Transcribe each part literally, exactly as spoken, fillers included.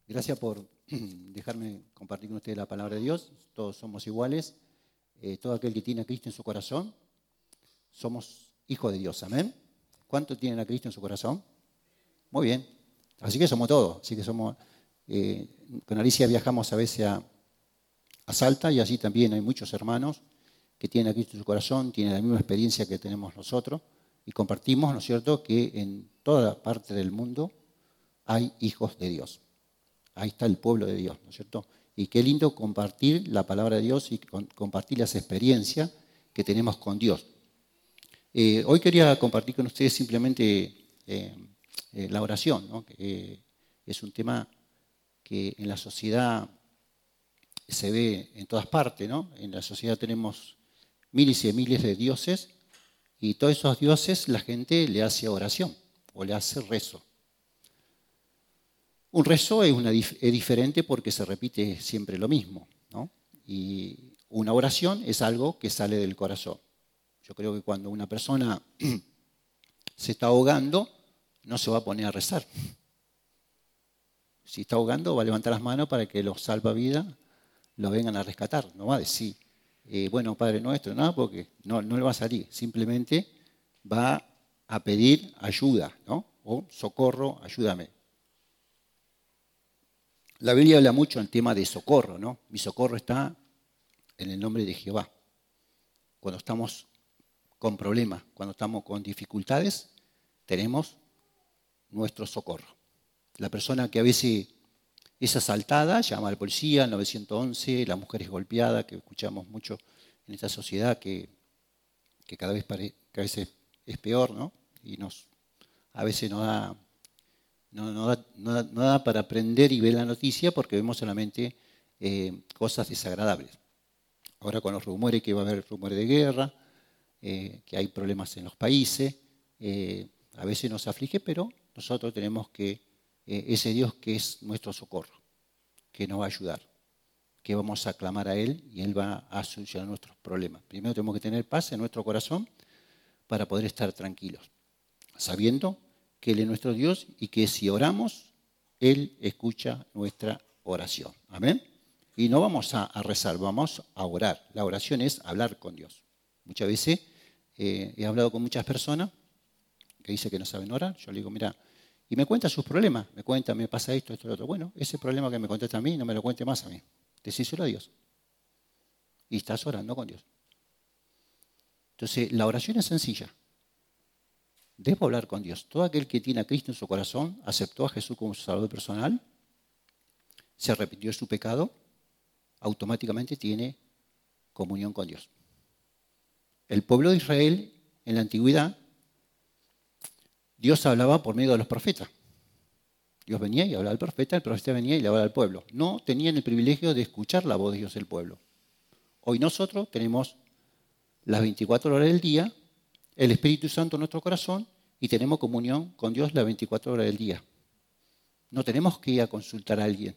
Gracias por dejarme compartir con ustedes la palabra de Dios. Todos somos iguales. Eh, todo aquel que tiene a Cristo en su corazón, somos hijos de Dios. Amén. ¿Cuántos tienen a Cristo en su corazón? Muy bien. Así que somos todos. Así que somos. Eh, con Alicia viajamos a veces a, a Salta y allí también hay muchos hermanos que tienen a Cristo en su corazón, tienen la misma experiencia que tenemos nosotros y compartimos, ¿no es cierto?, que en toda parte del mundo hay hijos de Dios. Ahí está el pueblo de Dios, ¿no es cierto? Y qué lindo compartir la palabra de Dios y compartir las experiencias que tenemos con Dios. Eh, hoy quería compartir con ustedes simplemente eh, eh, la oración, ¿no? Que, eh, es un tema que en la sociedad se ve en todas partes, ¿no? En la sociedad tenemos miles y miles de dioses y todos esos dioses la gente le hace oración o le hace rezo. Un rezo es, una, es diferente porque se repite siempre lo mismo, ¿no? Y una oración es algo que sale del corazón. Yo creo que cuando una persona se está ahogando, no se va a poner a rezar. Si está ahogando, va a levantar las manos para que los salvavidas lo vengan a rescatar. No va a decir, eh, bueno, Padre Nuestro, no, porque no, no le va a salir. Simplemente va a pedir ayuda, ¿no? O socorro, ayúdame. La Biblia habla mucho del tema de socorro, ¿no? Mi socorro está en el nombre de Jehová. Cuando estamos con problemas, cuando estamos con dificultades, tenemos nuestro socorro. La persona que a veces es asaltada, llama a la policía, al nueve once, la mujer es golpeada, que escuchamos mucho en esta sociedad, que, que cada vez pare, cada vez es, es peor, ¿no? Y nos, a veces nos da... No, no, da, no, da, no da para aprender y ver la noticia porque vemos solamente eh, cosas desagradables. Ahora con los rumores que va a haber rumores de guerra, eh, que hay problemas en los países, eh, a veces nos aflige, pero nosotros tenemos que, eh, ese Dios que es nuestro socorro, que nos va a ayudar, que vamos a clamar a Él y Él va a solucionar nuestros problemas. Primero tenemos que tener paz en nuestro corazón para poder estar tranquilos, sabiendo que Él es nuestro Dios y que si oramos, Él escucha nuestra oración. Amén. Y no vamos a, a rezar, vamos a orar. La oración es hablar con Dios. Muchas veces eh, he hablado con muchas personas que dicen que no saben orar. Yo le digo, mira, y me cuentan sus problemas. Me cuentan, me pasa esto, esto, lo otro. Bueno, ese problema que me contaste a mí, no me lo cuente más a mí. Decíselo a Dios. Y estás orando con Dios. Entonces, la oración es sencilla. Debo hablar con Dios. Todo aquel que tiene a Cristo en su corazón, aceptó a Jesús como su Salvador personal, se arrepintió de su pecado, automáticamente tiene comunión con Dios. El pueblo de Israel, en la antigüedad, Dios hablaba por medio de los profetas. Dios venía y hablaba al profeta, el profeta venía y le hablaba al pueblo. No tenían el privilegio de escuchar la voz de Dios del pueblo. Hoy nosotros tenemos las veinticuatro horas del día, el Espíritu Santo en nuestro corazón y tenemos comunión con Dios las veinticuatro horas del día. No tenemos que ir a consultar a alguien.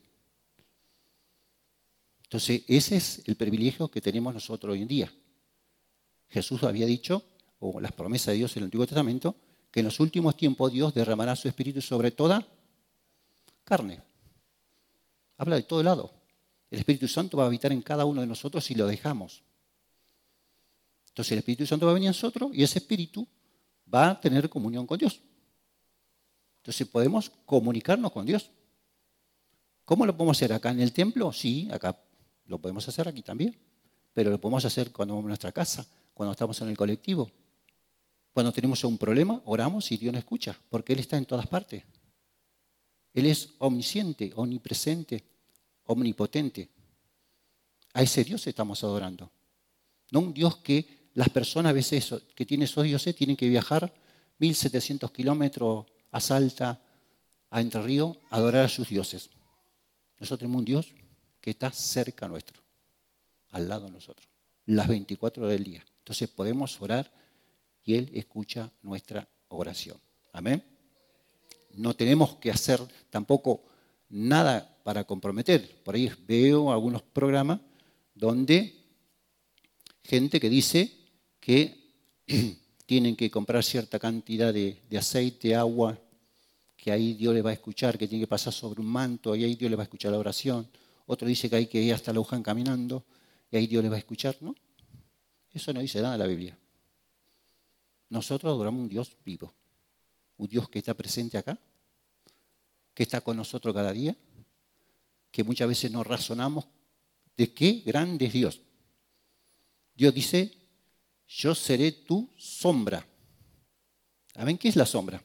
Entonces, ese es el privilegio que tenemos nosotros hoy en día. Jesús había dicho, o las promesas de Dios en el Antiguo Testamento, que en los últimos tiempos Dios derramará su Espíritu sobre toda carne. Habla de todo lado. El Espíritu Santo va a habitar en cada uno de nosotros si lo dejamos. Entonces el Espíritu Santo va a venir a nosotros y ese Espíritu va a tener comunión con Dios. Entonces podemos comunicarnos con Dios. ¿Cómo lo podemos hacer? ¿Acá en el templo? Sí, acá lo podemos hacer aquí también. Pero lo podemos hacer cuando vamos a nuestra casa, cuando estamos en el colectivo. Cuando tenemos un problema, oramos y Dios nos escucha, porque Él está en todas partes. Él es omnisciente, omnipresente, omnipotente. A ese Dios estamos adorando. No un Dios que las personas a veces que tienen esos dioses tienen que viajar mil setecientos kilómetros a Salta, a Entre Ríos, a adorar a sus dioses. Nosotros tenemos un Dios que está cerca nuestro, al lado de nosotros, las veinticuatro horas del día. Entonces podemos orar y Él escucha nuestra oración. Amén. No tenemos que hacer tampoco nada para comprometer. Por ahí veo algunos programas donde gente que dice que tienen que comprar cierta cantidad de, de aceite, agua, que ahí Dios le va a escuchar, que tiene que pasar sobre un manto y ahí Dios le va a escuchar la oración. Otro dice que hay que ir hasta la Luján caminando y ahí Dios le va a escuchar. No, eso no dice nada en la Biblia. Nosotros adoramos un Dios vivo, un Dios que está presente acá, que está con nosotros cada día, que muchas veces nos razonamos de qué grande es Dios. Dios dice, yo seré tu sombra. ¿Saben qué es la sombra?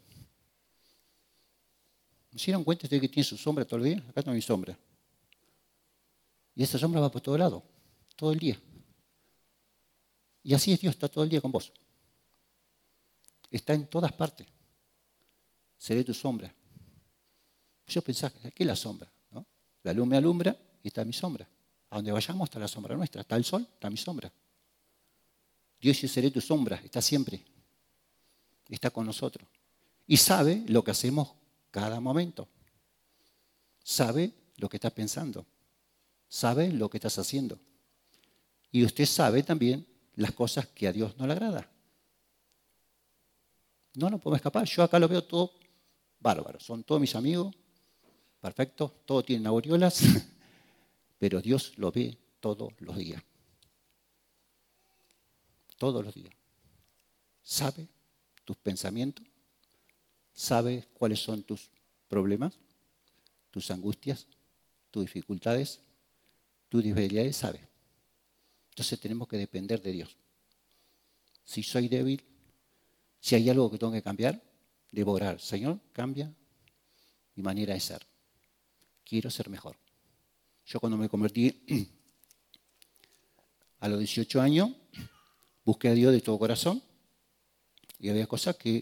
¿Se dieron cuenta ustedes que tiene su sombra todo el día? Acá tengo mi sombra. Y esa sombra va por todo lado, todo el día. Y así es Dios, está todo el día con vos. Está en todas partes. Seré tu sombra. Yo pensaba, ¿qué es la sombra? ¿No? La luz me alumbra y está mi sombra. A donde vayamos está la sombra nuestra. Está el sol, está mi sombra. Dios dice, seré tu sombra, está siempre. Está con nosotros. Y sabe lo que hacemos cada momento. Sabe lo que estás pensando. Sabe lo que estás haciendo. Y usted sabe también las cosas que a Dios no le agrada. No nos podemos escapar. Yo acá lo veo todo bárbaro. Son todos mis amigos. Perfecto. Todos tienen aureolas. Pero Dios lo ve todos los días. Todos los días. Sabe tus pensamientos. Sabe cuáles son tus problemas, tus angustias, tus dificultades, tus debilidades. Sabe. Entonces tenemos que depender de Dios. Si soy débil, si hay algo que tengo que cambiar, debo orar. Señor, cambia mi manera de ser. Quiero ser mejor. Yo cuando me convertí a los dieciocho años, busqué a Dios de todo corazón y había cosas que,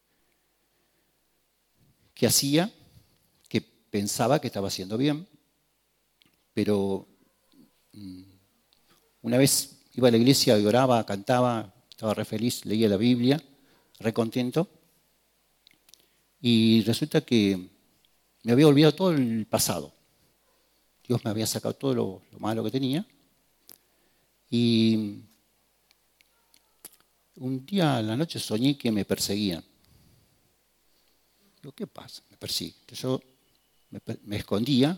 que hacía, que pensaba que estaba haciendo bien, pero mmm, una vez iba a la iglesia y oraba, cantaba, estaba re feliz, leía la Biblia, re contento, y resulta que me había olvidado todo el pasado. Dios me había sacado todo lo, lo malo que tenía. Y un día a la noche soñé que me perseguían. Digo, ¿qué pasa? Me persigue. Entonces yo me, me escondía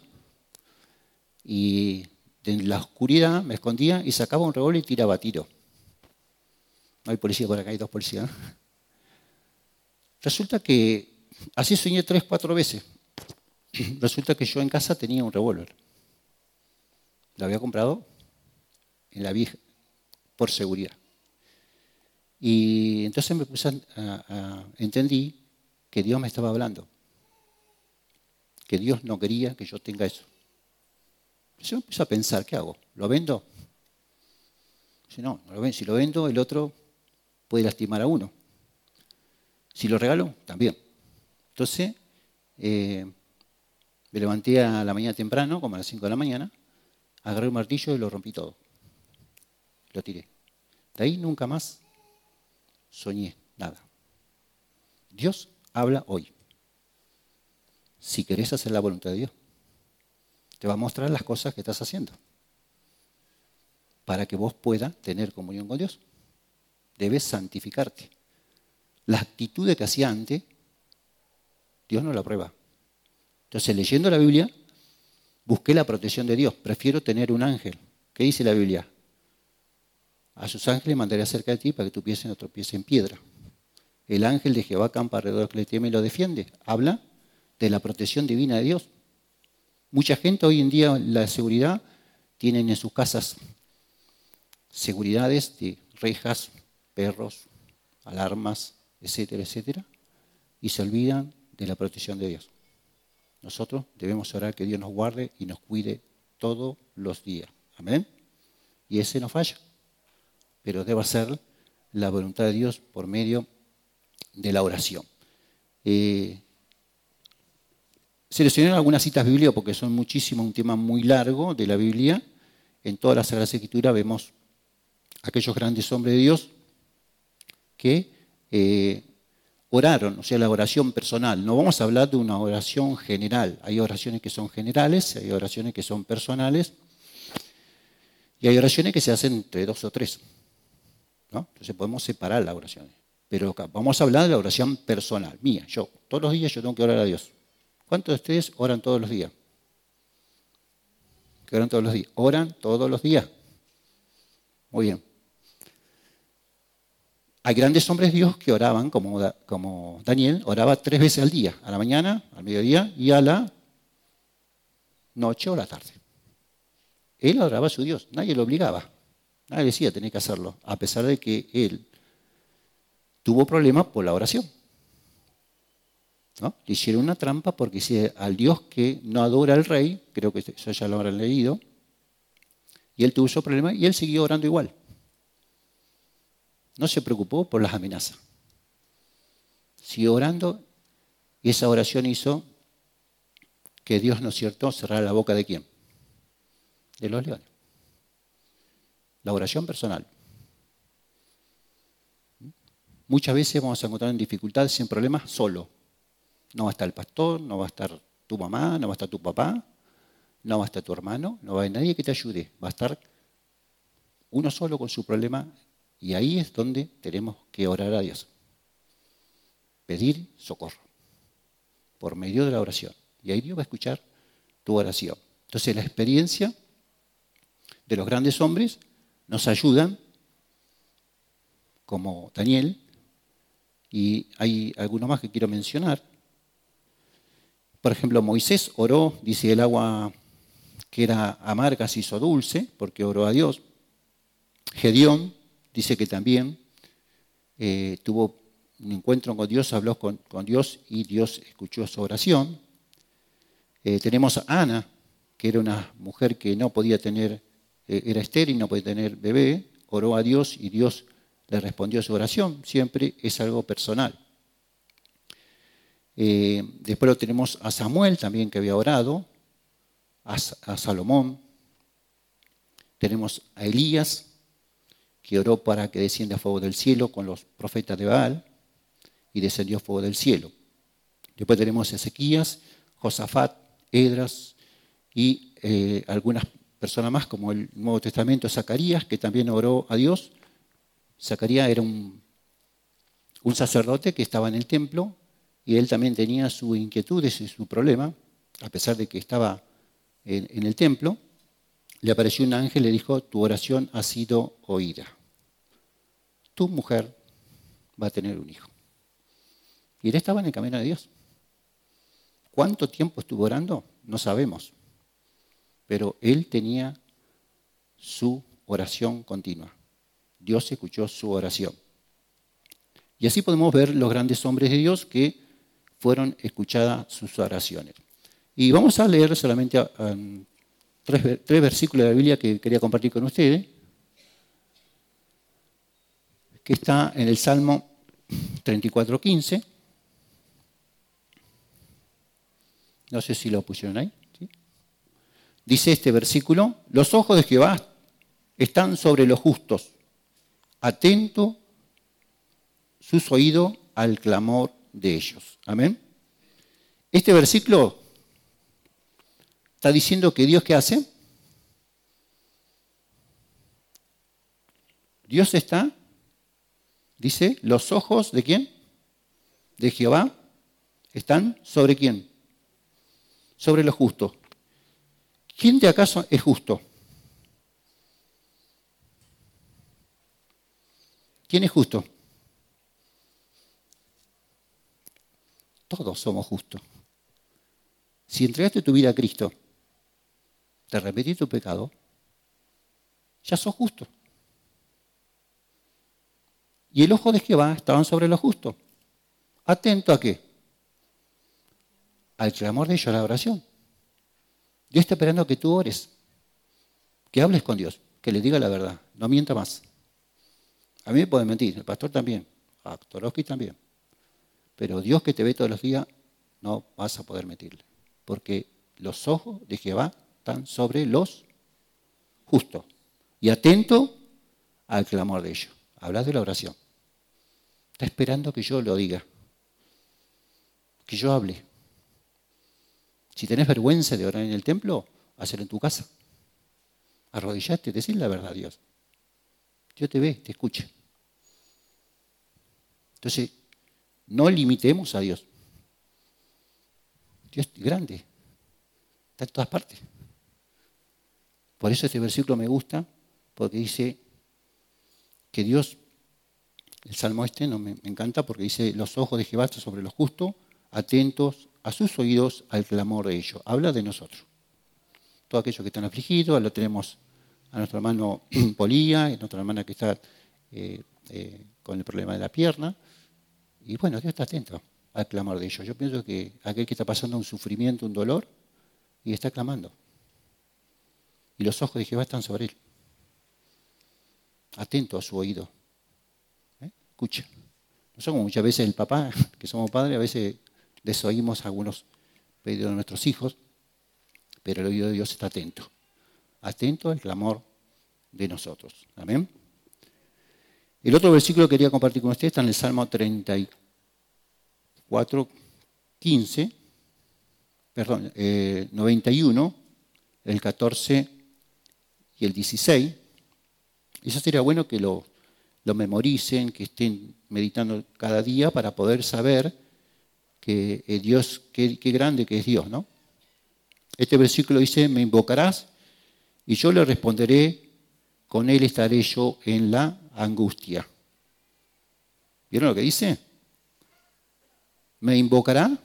y en la oscuridad me escondía y sacaba un revólver y tiraba tiro. No hay policía por acá, hay dos policías. Resulta que así soñé tres, cuatro veces. Resulta que yo en casa tenía un revólver. Lo había comprado en la vieja, por seguridad. Y entonces me puse a, a, a, entendí que Dios me estaba hablando. Que Dios no quería que yo tenga eso. Yo me puse a pensar, ¿qué hago? ¿Lo vendo? Si no, no lo vendo. Si lo vendo, el otro puede lastimar a uno. Si lo regalo, también. Entonces, eh, me levanté a la mañana temprano, como a las cinco de la mañana, agarré un martillo y lo rompí todo. Lo tiré. De ahí nunca más soñé nada. Dios habla hoy. Si querés hacer la voluntad de Dios, te va a mostrar las cosas que estás haciendo para que vos puedas tener comunión con Dios. Debes santificarte. La actitud que hacía antes, Dios no la prueba. Entonces, leyendo la Biblia, busqué la protección de Dios. Prefiero tener un ángel. ¿Qué dice la Biblia? A sus ángeles mandaré cerca de ti para que tu pie no tropiece en piedra. El ángel de Jehová campa alrededor del que le teme y lo defiende. Habla de la protección divina de Dios. Mucha gente hoy en día, la seguridad, tienen en sus casas seguridades de rejas, perros, alarmas, etcétera, etcétera, y se olvidan de la protección de Dios. Nosotros debemos orar que Dios nos guarde y nos cuide todos los días. Amén. Y ese no falla, pero debe ser la voluntad de Dios por medio de la oración. Eh, seleccioné algunas citas bíblicas porque son muchísimas, un tema muy largo de la Biblia. En toda la Sagrada Escritura vemos aquellos grandes hombres de Dios que eh, oraron, o sea, la oración personal. No vamos a hablar de una oración general. Hay oraciones que son generales, hay oraciones que son personales y hay oraciones que se hacen entre dos o tres, ¿no? Entonces podemos separar las oraciones. Pero vamos a hablar de la oración personal, mía. Yo, todos los días yo tengo que orar a Dios. ¿Cuántos de ustedes oran todos los días? Que oran todos los días. Oran todos los días. Muy bien. Hay grandes hombres de Dios que oraban, como, como Daniel, oraba tres veces al día, a la mañana, al mediodía y a la noche o la tarde. Él adoraba a su Dios, nadie lo obligaba, nadie decía tenía que hacerlo, a pesar de que él tuvo problemas por la oración. ¿No? Le hicieron una trampa porque si al Dios que no adora al rey, creo que eso ya lo habrán leído, y él tuvo su problema y él siguió orando igual. No se preocupó por las amenazas. Siguió orando y esa oración hizo que Dios, ¿no es cierto?, cerrara la boca de quién? De los leones. La oración personal. Muchas veces vamos a encontrar en dificultades, en problemas, solo. No va a estar el pastor, no va a estar tu mamá, no va a estar tu papá, no va a estar tu hermano, no va a haber nadie que te ayude. Va a estar uno solo con su problema y ahí es donde tenemos que orar a Dios. Pedir socorro por medio de la oración. Y ahí Dios va a escuchar tu oración. Entonces la experiencia de los grandes hombres nos ayudan, como Daniel, y hay algunos más que quiero mencionar. Por ejemplo, Moisés oró, dice el agua que era amarga se hizo dulce, porque oró a Dios. Gedeón dice que también eh, tuvo un encuentro con Dios, habló con, con Dios y Dios escuchó su oración. Eh, tenemos a Ana, que era una mujer que no podía tener, eh, era estéril, no podía tener bebé, oró a Dios y Dios le respondió a su oración. Siempre es algo personal. Eh, después lo tenemos a Samuel también que había orado, a, a Salomón. Tenemos a Elías que oró para que descienda fuego del cielo con los profetas de Baal y descendió fuego del cielo. Después tenemos a Ezequías, Josafat, Esdras y eh, algunas personas más como el Nuevo Testamento, Zacarías, que también oró a Dios. Zacarías era un, un sacerdote que estaba en el templo y él también tenía sus inquietudes y su problema, a pesar de que estaba en, en el templo. Le apareció un ángel y le dijo, tu oración ha sido oída. Tu mujer va a tener un hijo. Y él estaba en el camino de Dios. ¿Cuánto tiempo estuvo orando? No sabemos. Pero él tenía su oración continua. Dios escuchó su oración. Y así podemos ver los grandes hombres de Dios que fueron escuchadas sus oraciones. Y vamos a leer solamente um, tres, tres versículos de la Biblia que quería compartir con ustedes, que está en el Salmo treinta y cuatro, quince. No sé si lo pusieron ahí. ¿Sí? Dice este versículo, los ojos de Jehová están sobre los justos, atento sus oídos al clamor de ellos. Amén. Este versículo está diciendo que Dios, ¿qué hace? Dios está, dice, los ojos de quién? De Jehová están sobre quién? Sobre los justos. ¿Quién de acaso es justo? ¿Quién es justo? Todos somos justos. Si entregaste tu vida a Cristo, te arrepentiste tu pecado, ya sos justo. Y el ojo de Jehová estaban sobre los justos. ¿Atento a qué? Al clamor de ellos, a la oración. Dios está esperando que tú ores, que hables con Dios, que le diga la verdad, no mienta más. A mí me puede mentir, el pastor también, a Torowski también. Pero Dios que te ve todos los días, no vas a poder mentirle. Porque los ojos de Jehová están sobre los justos. Y atento al clamor de ellos. Hablas de la oración. Está esperando que yo lo diga. Que yo hable. Si tenés vergüenza de orar en el templo, hazlo en tu casa. Arrodillate, decir la verdad a Dios. Dios te ve, te escucha. Entonces, no limitemos a Dios. Dios es grande, está en todas partes. Por eso este versículo me gusta, porque dice que Dios, el salmo este no me, me encanta porque dice, los ojos de Jehová están sobre los justos, atentos a sus oídos al clamor de ellos. Habla de nosotros. Todos aquellos que están afligidos, lo tenemos a nuestro hermano Polía, a nuestra hermana que está eh, eh, con el problema de la pierna. Y bueno, Dios está atento al clamor de ellos. Yo pienso que aquel que está pasando un sufrimiento, un dolor, y está clamando. Y los ojos de Jehová están sobre él. Atento a su oído. ¿Eh? Escucha. Nosotros muchas veces el papá, que somos padres, a veces desoímos algunos pedidos de nuestros hijos, pero el oído de Dios está atento. Atento al clamor de nosotros. Amén. El otro versículo que quería compartir con ustedes está en el Salmo treinta y cuatro, quince, perdón, eh, noventa y uno, el catorce y el dieciséis. Eso sería bueno que lo, lo memoricen, que estén meditando cada día para poder saber que eh, Dios, qué, qué grande que es Dios, ¿no? Este versículo dice, me invocarás y yo le responderé, con él estaré yo en la angustia. ¿Vieron lo que dice? Me invocará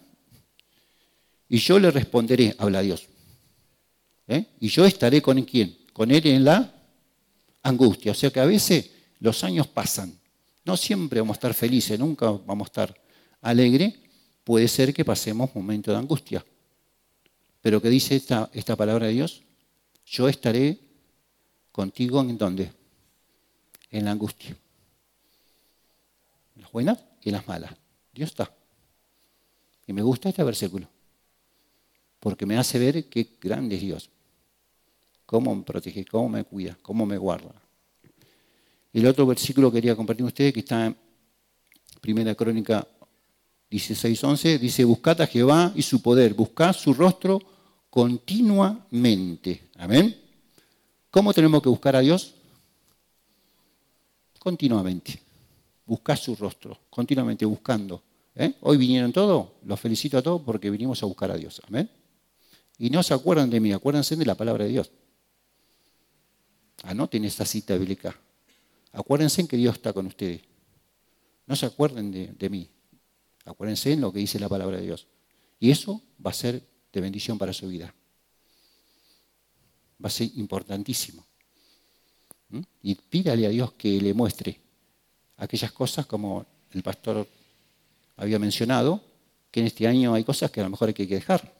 y yo le responderé, habla Dios. ¿Eh? Y yo estaré con quién? Con él en la angustia. O sea que a veces los años pasan. No siempre vamos a estar felices, nunca vamos a estar alegres. Puede ser que pasemos momentos de angustia. Pero ¿qué dice esta, esta palabra de Dios? Yo estaré contigo en ¿dónde? En la angustia. En las buenas y en las malas. Dios está. Y me gusta este versículo. Porque me hace ver qué grande es Dios. Cómo me protege, cómo me cuida, cómo me guarda. El otro versículo que quería compartir con ustedes, que está en Primera Crónica dieciséis, once, dice, buscad a Jehová y su poder, buscad su rostro continuamente. Amén. ¿Cómo tenemos que buscar a Dios? Continuamente. Buscad su rostro, continuamente buscando. ¿Eh? Hoy vinieron todos, los felicito a todos porque vinimos a buscar a Dios. Amén. Y no se acuerdan de mí, acuérdense de la palabra de Dios. Anoten esa cita bíblica. Acuérdense en que Dios está con ustedes. No se acuerden de, de mí. Acuérdense en lo que dice la palabra de Dios. Y eso va a ser de bendición para su vida. Va a ser importantísimo. ¿Mm? Y pídale a Dios que le muestre aquellas cosas como el pastor había mencionado, que en este año hay cosas que a lo mejor hay que dejar.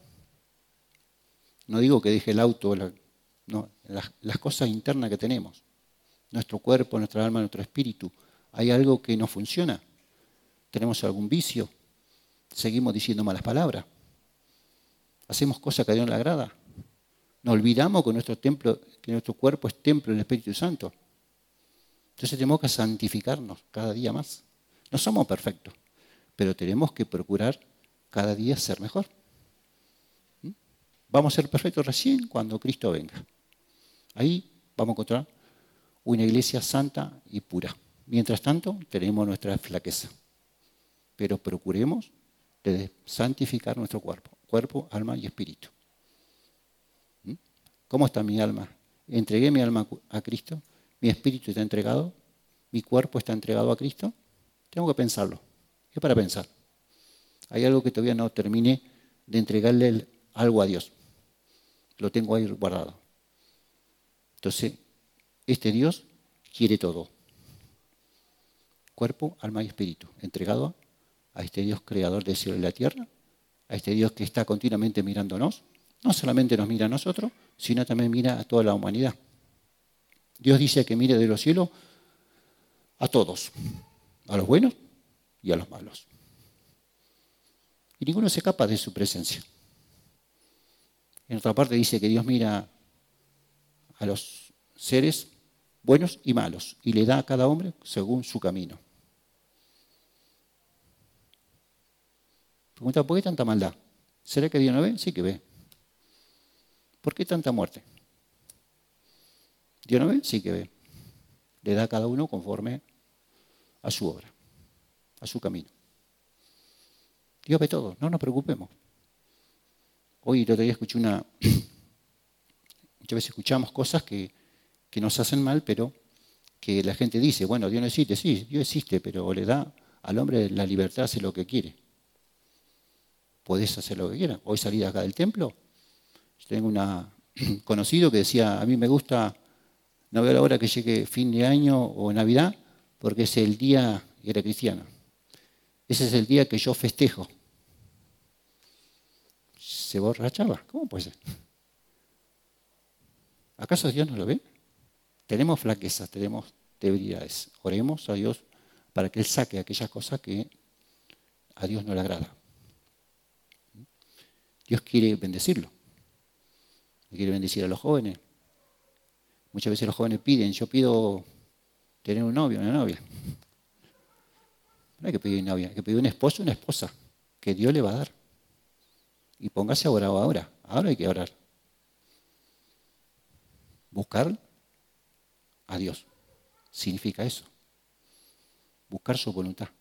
No digo que deje el auto, la, no, las, las cosas internas que tenemos. Nuestro cuerpo, nuestra alma, nuestro espíritu. Hay algo que no funciona. Tenemos algún vicio. Seguimos diciendo malas palabras. Hacemos cosas que a Dios no le agrada. Nos olvidamos que nuestro, templo, que nuestro cuerpo es templo del Espíritu Santo. Entonces tenemos que santificarnos cada día más. No somos perfectos, pero tenemos que procurar cada día ser mejor. ¿Mm? Vamos a ser perfectos recién cuando Cristo venga. Ahí vamos a encontrar una iglesia santa y pura. Mientras tanto, tenemos nuestra flaqueza. Pero procuremos de santificar nuestro cuerpo, cuerpo, alma y espíritu. ¿Mm? ¿Cómo está mi alma? ¿Entregué mi alma a Cristo? ¿Mi espíritu está entregado? ¿Mi cuerpo está entregado a Cristo? Tengo que pensarlo. Es para pensar. Hay algo que todavía no terminé de entregarle el, algo a Dios. Lo tengo ahí guardado. Entonces, este Dios quiere todo. Cuerpo, alma y espíritu. Entregado a este Dios creador del cielo y la tierra. A este Dios que está continuamente mirándonos. No solamente nos mira a nosotros, sino también mira a toda la humanidad. Dios dice que mire de los cielos a todos, a los buenos y a los malos. Y ninguno se escapa de su presencia. En otra parte dice que Dios mira a los seres buenos y malos y le da a cada hombre según su camino. Pregunta, ¿por qué tanta maldad? ¿Será que Dios no ve? Sí que ve. ¿Por qué tanta muerte? ¿Dios no ve? Sí que ve. Le da a cada uno conforme a su obra. a su camino. Dios ve todo, no nos preocupemos. Hoy, el otro día escuché una... Muchas veces escuchamos cosas que, que nos hacen mal, pero que la gente dice, bueno, Dios no existe. Sí, Dios existe, pero le da al hombre la libertad de hacer lo que quiere. Podés hacer lo que quieras. Hoy salí de acá del templo. Yo tengo un conocido que decía, a mí me gusta, no veo la hora que llegue fin de año o Navidad, porque es el día, y era cristiano, ese es el día que yo festejo. Se borrachaba. ¿Cómo puede ser? ¿Acaso Dios no lo ve? Tenemos flaquezas, tenemos debilidades. Oremos a Dios para que Él saque aquellas cosas que a Dios no le agrada. Dios quiere bendecirlo. Quiere bendecir a los jóvenes. Muchas veces los jóvenes piden, yo pido tener un novio, una novia. No hay que pedir una novia, hay que pedir un esposo, una esposa, que Dios le va a dar. Y póngase a orar ahora. Ahora hay que orar. Buscar a Dios. Significa eso. Buscar su voluntad.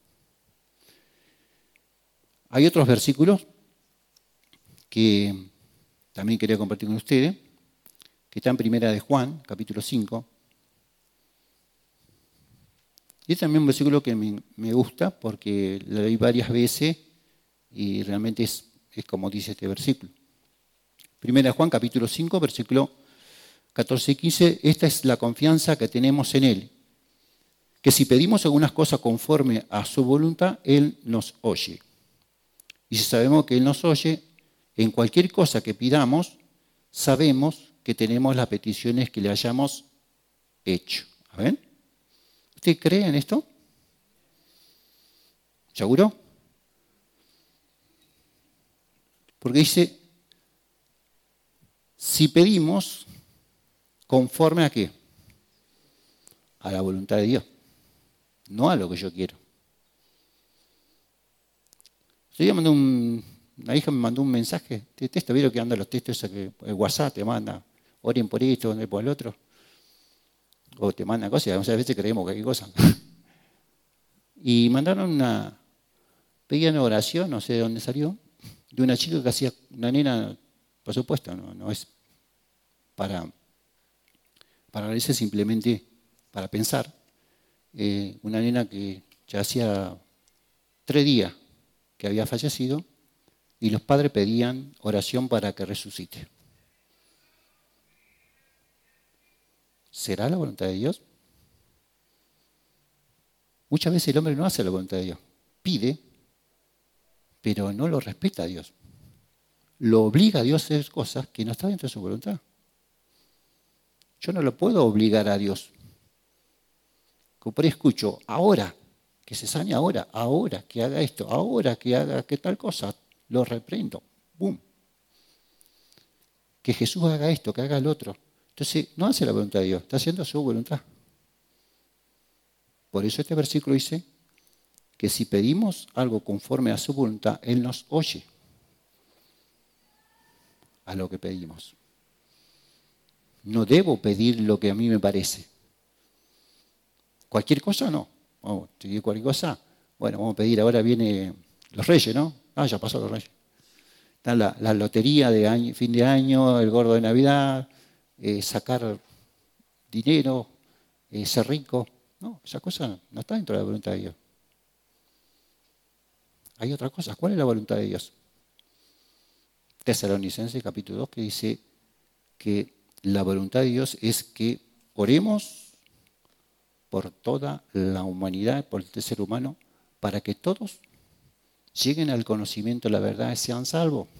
Hay otros versículos que también quería compartir con ustedes, que está en Primera de Juan, capítulo cinco. Y es también un versículo que me, me gusta porque lo leí varias veces y realmente es, es como dice este versículo. Primera de Juan, capítulo cinco, versículo catorce y quince. Esta es la confianza que tenemos en Él, que si pedimos algunas cosas conforme a su voluntad, Él nos oye. Y si sabemos que Él nos oye, en cualquier cosa que pidamos, sabemos que tenemos las peticiones que le hayamos hecho. ¿Ven? ¿Usted cree en esto? ¿Seguro? Porque dice, si pedimos, ¿conforme a qué? A la voluntad de Dios, no a lo que yo quiero. Yo mandé un, una hija me mandó un mensaje de texto, ¿vieron que andan los textos esos que el WhatsApp te manda, oren por esto, oren por el otro? O te mandan cosas, y muchas veces creemos que hay cosas. Y mandaron una, pedían oración, no sé de dónde salió, de una chica que hacía, una nena, por supuesto, no, no es para, para reírse, simplemente para pensar. Eh, una nena que ya hacía tres días que había fallecido y los padres pedían oración para que resucite. ¿Será la voluntad de Dios? Muchas veces el hombre no hace la voluntad de Dios. Pide, pero no lo respeta a Dios. Lo obliga a Dios a hacer cosas que no están dentro de su voluntad. Yo no lo puedo obligar a Dios. Como por ahí escucho, ahora, que se sane ahora, ahora, que haga esto, ahora, que haga que tal cosa, lo reprendo. ¡Bum! Que Jesús haga esto, que haga el otro. Entonces, no hace la voluntad de Dios, está haciendo su voluntad. Por eso este versículo dice que si pedimos algo conforme a su voluntad, Él nos oye a lo que pedimos. No debo pedir lo que a mí me parece. Cualquier cosa no. Vamos, si cualquier cosa, bueno, vamos a pedir, ahora viene los Reyes, ¿no? Ah, ya pasó los Reyes. Está la, la lotería de año, fin de año, el gordo de Navidad, eh, sacar dinero, eh, ser rico. No, esa cosa no, no está dentro de la voluntad de Dios. Hay otras cosas. ¿Cuál es la voluntad de Dios? Tesalonicenses capítulo dos, que dice que la voluntad de Dios es que oremos por toda la humanidad, por el ser humano, para que todos lleguen al conocimiento de la verdad y sean salvos.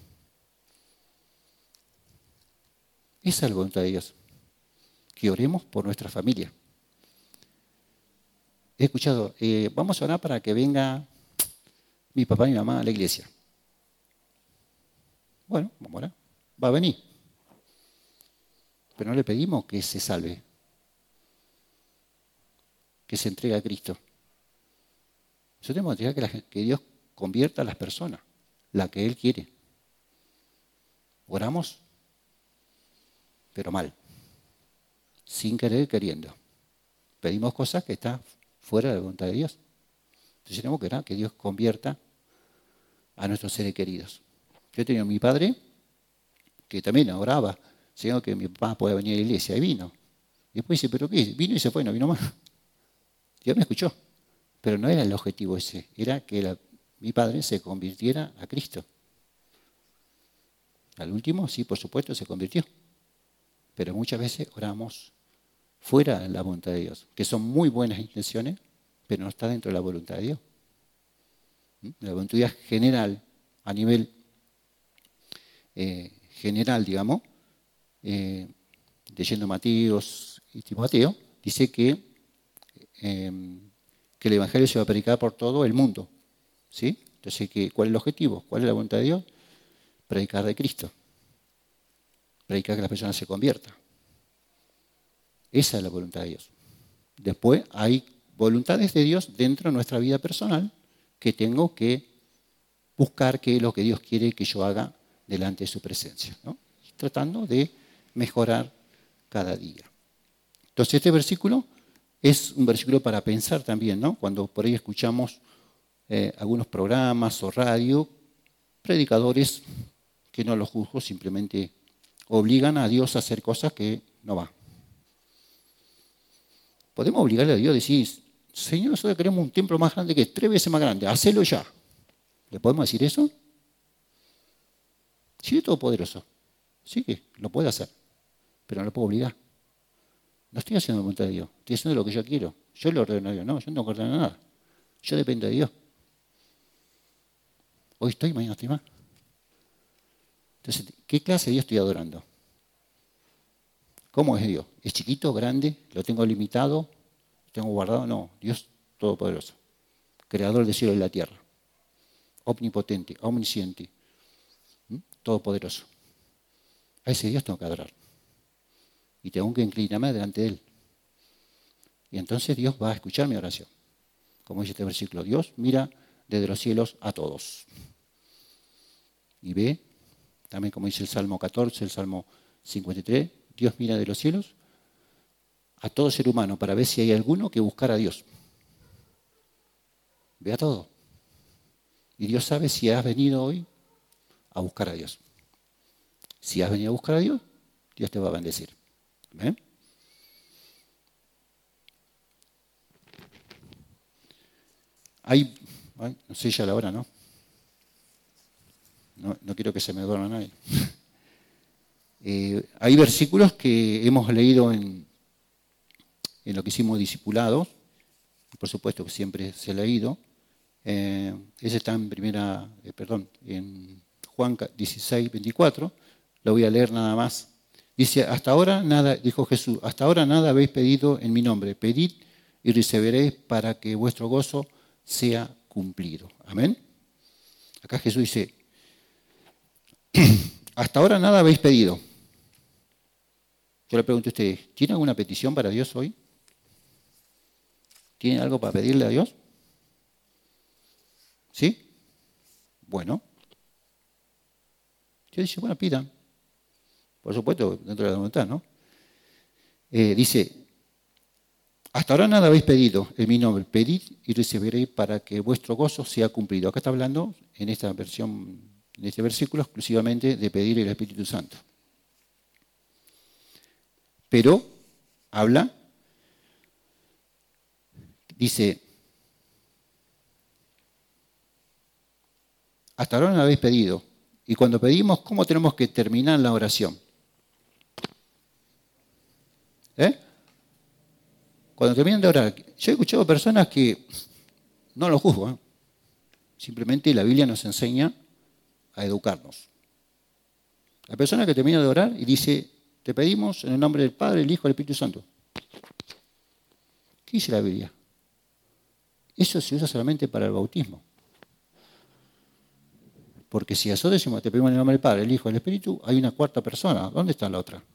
Esa es la voluntad de Dios. Que oremos por nuestra familia. He escuchado, eh, vamos a orar para que venga mi papá y mi mamá a la iglesia. Bueno, vamos a orar. Va a venir. Pero no le pedimos que se salve, que se entregue a Cristo. Nosotros tenemos que dejar que, la, que Dios convierta a las personas, la que Él quiere. Oramos, pero mal, sin querer queriendo. Pedimos cosas que están fuera de la voluntad de Dios. Entonces tenemos que orar que Dios convierta a nuestros seres queridos. Yo tenía a mi padre que también oraba, Señor, que mi papá pueda venir a la iglesia, y vino. Y después dice, ¿pero qué? Vino y se fue, no vino más. Dios me escuchó. Pero no era el objetivo ese, era que la, mi padre se convirtiera a Cristo. Al último, sí, por supuesto, se convirtió. Pero muchas veces oramos fuera de la voluntad de Dios, que son muy buenas intenciones, pero no está dentro de la voluntad de Dios. La voluntad general, a nivel eh, general, digamos, eh, leyendo Mateos y Timoteo, dice que, eh, que el Evangelio se va a predicar por todo el mundo. ¿Sí? Entonces, ¿qué, ¿cuál es el objetivo? ¿Cuál es la voluntad de Dios? Predicar de Cristo. Predicar que la persona se convierta. Esa es la voluntad de Dios. Después hay voluntades de Dios dentro de nuestra vida personal que tengo que buscar qué es lo que Dios quiere que yo haga delante de su presencia, ¿no? Tratando de mejorar cada día. Entonces este versículo es un versículo para pensar también, ¿no? Cuando por ahí escuchamos eh, algunos programas o radio, predicadores que no los juzgo, simplemente obligan a Dios a hacer cosas que no va. Podemos obligarle a Dios a decir, Señor, nosotros queremos un templo más grande que es tres veces más grande, hacelo ya. ¿Le podemos decir eso? Sí, es todopoderoso. Sí que lo puede hacer, pero no lo puedo obligar. No estoy haciendo la voluntad de Dios, estoy haciendo lo que yo quiero. Yo le ordeno a Dios, no, yo no ordeno nada. Yo dependo de Dios. Hoy estoy, mañana estoy más. Entonces, ¿qué clase de Dios estoy adorando? ¿Cómo es Dios? ¿Es chiquito, grande? ¿Lo tengo limitado? ¿Lo tengo guardado? No, Dios todopoderoso, creador del cielo y la tierra, omnipotente, omnisciente, ¿sí? Todopoderoso. A ese Dios tengo que adorar. Y tengo que inclinarme delante de Él. Y entonces Dios va a escuchar mi oración. Como dice este versículo, Dios mira desde los cielos a todos. Y ve, también como dice el Salmo catorce, el Salmo cincuenta y tres, Dios mira de los cielos a todo ser humano para ver si hay alguno que buscara a Dios. Ve a todo. Y Dios sabe si has venido hoy a buscar a Dios. Si has venido a buscar a Dios, Dios te va a bendecir. ¿Ven? Hay, ay, no sé ya la hora, ¿no? No, no quiero que se me duerma nadie. Eh, hay versículos que hemos leído en, en lo que hicimos discipulados, por supuesto que siempre se ha leído. Eh, ese está en primera, eh, perdón, en Juan dieciséis, veinticuatro. Lo voy a leer nada más. Dice, hasta ahora nada, dijo Jesús, hasta ahora nada habéis pedido en mi nombre. Pedid y recibiréis para que vuestro gozo sea cumplido. Amén. Acá Jesús dice, hasta ahora nada habéis pedido. Yo le pregunto a ustedes, ¿tienen alguna petición para Dios hoy? ¿Tienen algo para pedirle a Dios? ¿Sí? Bueno. Yo dice, bueno, pidan. Por supuesto, dentro de la voluntad, ¿no? Eh, dice, hasta ahora nada habéis pedido en mi nombre. Pedid y recibiréis para que vuestro gozo sea cumplido. Acá está hablando, en esta versión, en este versículo, exclusivamente de pedir el Espíritu Santo. Pero habla, dice, hasta ahora no habéis pedido. Y cuando pedimos, ¿cómo tenemos que terminar la oración? ¿Eh? Cuando terminan de orar, yo he escuchado personas que no lo juzgo, ¿eh? Simplemente la Biblia nos enseña a educarnos. La persona que termina de orar y dice, te pedimos en el nombre del Padre, el Hijo y el Espíritu Santo. ¿Qué dice la Biblia? Eso se usa solamente para el bautismo. Porque si a eso decimos, te pedimos en el nombre del Padre, el Hijo y el Espíritu, hay una cuarta persona. ¿Dónde está la otra?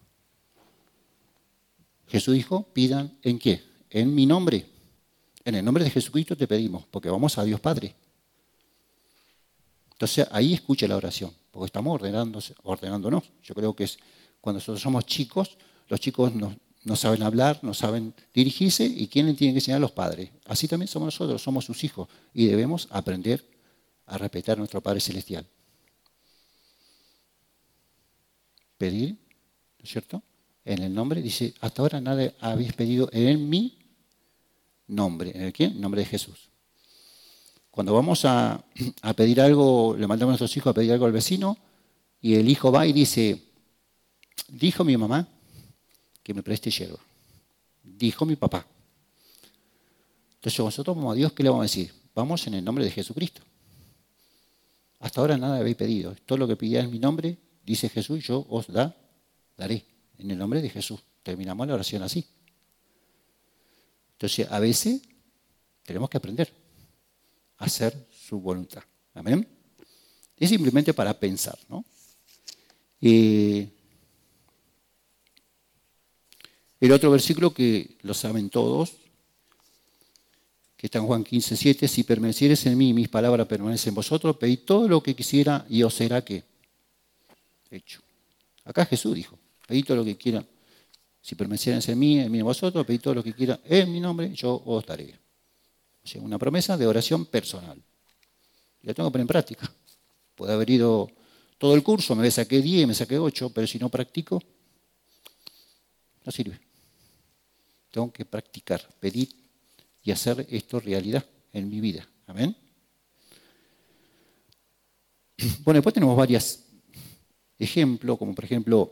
Jesús dijo, pidan ¿en qué? En mi nombre. En el nombre de Jesucristo te pedimos, porque vamos a Dios Padre. Entonces ahí escucha la oración, porque estamos ordenándonos. Yo creo que es cuando nosotros somos chicos, los chicos nos, no saben hablar, no saben dirigirse, ¿y quién le tiene que enseñar? Los padres. Así también somos nosotros, somos sus hijos, y debemos aprender a respetar a nuestro Padre Celestial. Pedir, ¿no es cierto? En el nombre, dice, hasta ahora nada habéis pedido en mi nombre. ¿En el qué? En nombre de Jesús. Cuando vamos a, a pedir algo, le mandamos a nuestros hijos a pedir algo al vecino, y el hijo va y dice, dijo mi mamá que me preste hierba. Dijo mi papá. Entonces nosotros como a Dios, ¿qué le vamos a decir? Vamos en el nombre de Jesucristo. Hasta ahora nada habéis pedido. Todo lo que pidáis en mi nombre, dice Jesús, yo os da, daré. En el nombre de Jesús. Terminamos la oración así. Entonces, a veces tenemos que aprender a hacer su voluntad. ¿Amén? Es simplemente para pensar, ¿no? Eh, el otro versículo que lo saben todos, que está en Juan quince, siete, si permaneciereis en mí y mis palabras permanecen en vosotros, pedid todo lo que quisiera y os será ¿qué? Hecho. Acá Jesús dijo, pedid todo lo que quieran. Si permaneciereis en mí, en mí en vosotros, pedid todo lo que quieran en mi nombre, yo os daré. O sea, una promesa de oración personal. Y la tengo que poner en práctica. Puedo haber ido todo el curso, me saqué diez, me saqué ocho, pero si no practico, no sirve. Tengo que practicar, pedir y hacer esto realidad en mi vida. Amén. Bueno, después tenemos varios ejemplos, como por ejemplo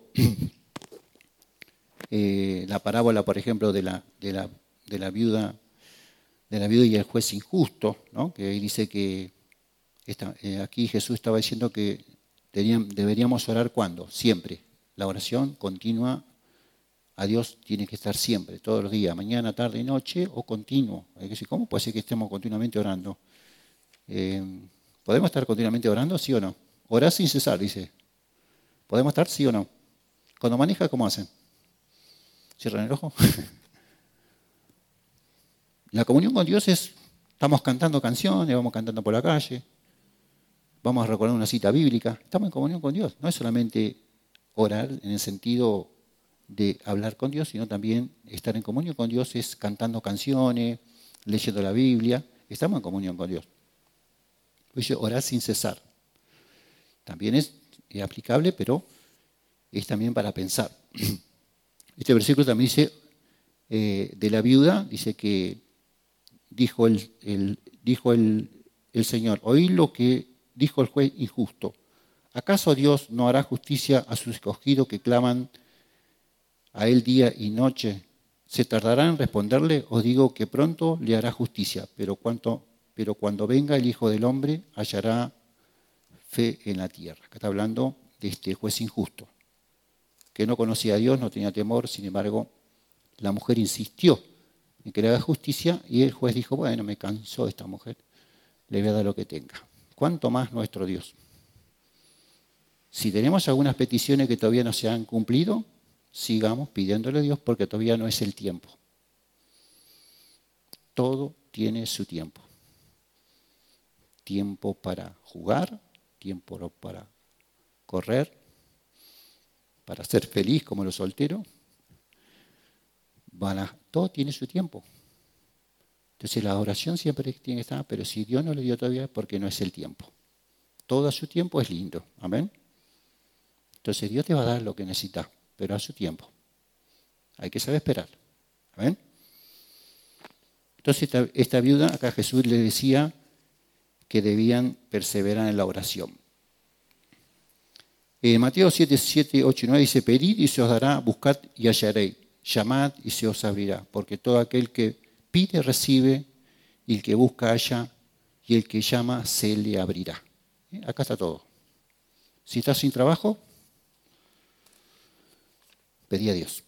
eh, la parábola, por ejemplo, de la, de la, de la viuda, de la viuda y el juez injusto, ¿no? Que dice que esta, eh, aquí Jesús estaba diciendo que tenían, deberíamos orar ¿cuándo? Siempre. La oración continua a Dios tiene que estar siempre, todos los días, mañana, tarde y noche, o continuo. Hay que decir, ¿cómo puede ser que estemos continuamente orando? Eh, ¿Podemos estar continuamente orando, sí o no? Orar sin cesar, dice. ¿Podemos estar, sí o no? Cuando maneja, ¿cómo hacen? ¿Cierran el ojo? La comunión con Dios es, estamos cantando canciones, vamos cantando por la calle, vamos a recordar una cita bíblica, estamos en comunión con Dios. No es solamente orar en el sentido de hablar con Dios, sino también estar en comunión con Dios es cantando canciones, leyendo la Biblia, estamos en comunión con Dios. Dice orar sin cesar. También es, es aplicable, pero es también para pensar. Este versículo también dice, eh, de la viuda, dice que dijo el, el, dijo el, el Señor, oí lo que dijo el juez injusto. ¿Acaso Dios no hará justicia a sus escogidos que claman a él día y noche? ¿Se tardará en responderle? Os digo que pronto le hará justicia, pero, cuanto, pero cuando venga el Hijo del Hombre hallará fe en la tierra. Acá está hablando de este juez injusto, que no conocía a Dios, no tenía temor, sin embargo, la mujer insistió en que le haga justicia y el juez dijo, bueno, me cansó esta mujer, le voy a dar lo que tenga. ¿Cuánto más nuestro Dios? Si tenemos algunas peticiones que todavía no se han cumplido, sigamos pidiéndole a Dios porque todavía no es el tiempo. Todo tiene su tiempo. Tiempo para jugar, tiempo para correr, para ser feliz como los solteros. Para, todo tiene su tiempo. Entonces la oración siempre tiene que estar, pero si Dios no le dio todavía es porque no es el tiempo. Todo a su tiempo es lindo. Amén. Entonces Dios te va a dar lo que necesitas, pero a su tiempo. Hay que saber esperar. ¿Amén? Entonces esta, esta viuda, acá Jesús le decía que debían perseverar en la oración. En Mateo siete, siete, ocho y nueve dice, pedid y se os dará, buscad y hallaréis, llamad y se os abrirá, porque todo aquel que pide recibe, y el que busca halla, y el que llama se le abrirá. ¿Eh? Acá está todo. Si estás sin trabajo, pedí a Dios.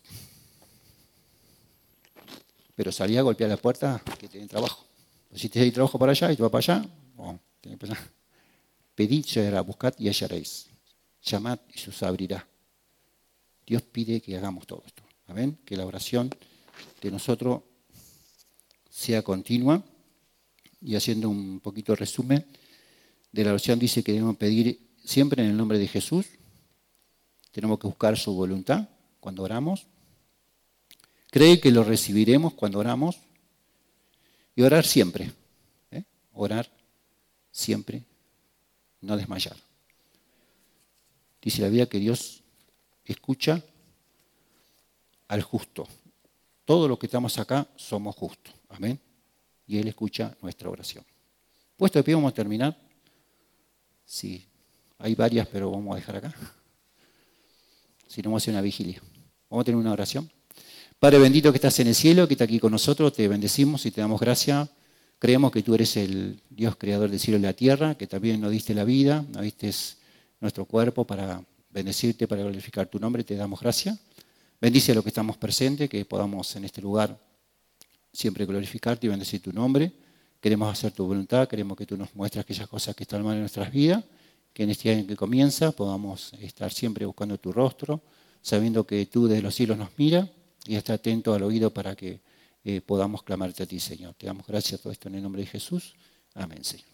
Pero salí a golpear la puerta que te den trabajo. Si te hay trabajo para allá y te va para allá, oh, tenés que pensar. Pedid, se hará, buscad y hallaréis. Llamad y se os abrirá. Dios pide que hagamos todo esto. Amén. Que la oración de nosotros sea continua. Y haciendo un poquito de resumen de la oración, dice que debemos pedir siempre en el nombre de Jesús. Tenemos que buscar su voluntad cuando oramos. Cree que lo recibiremos cuando oramos. Y orar siempre. ¿eh? Orar siempre. No desmayar. Dice la Biblia que Dios escucha al justo. Todos los que estamos acá somos justos. Amén. Y Él escucha nuestra oración. Puesto de pie, vamos a terminar. Sí, hay varias, pero vamos a dejar acá. Si no, vamos a hacer una vigilia. Vamos a tener una oración. Padre bendito que estás en el cielo, que está aquí con nosotros, te bendecimos y te damos gracias. Creemos que tú eres el Dios creador del cielo y la tierra, que también nos diste la vida, nos diste nuestro cuerpo para bendecirte, para glorificar tu nombre. Te damos gracias. Bendice a los que estamos presentes, que podamos en este lugar siempre glorificarte y bendecir tu nombre. Queremos hacer tu voluntad, queremos que tú nos muestres aquellas cosas que están mal en nuestras vidas, que en este año que comienza podamos estar siempre buscando tu rostro, sabiendo que tú desde los cielos nos miras y estar atento al oído para que eh, podamos clamarte a ti, Señor. Te damos gracias a todo esto en el nombre de Jesús. Amén, Señor.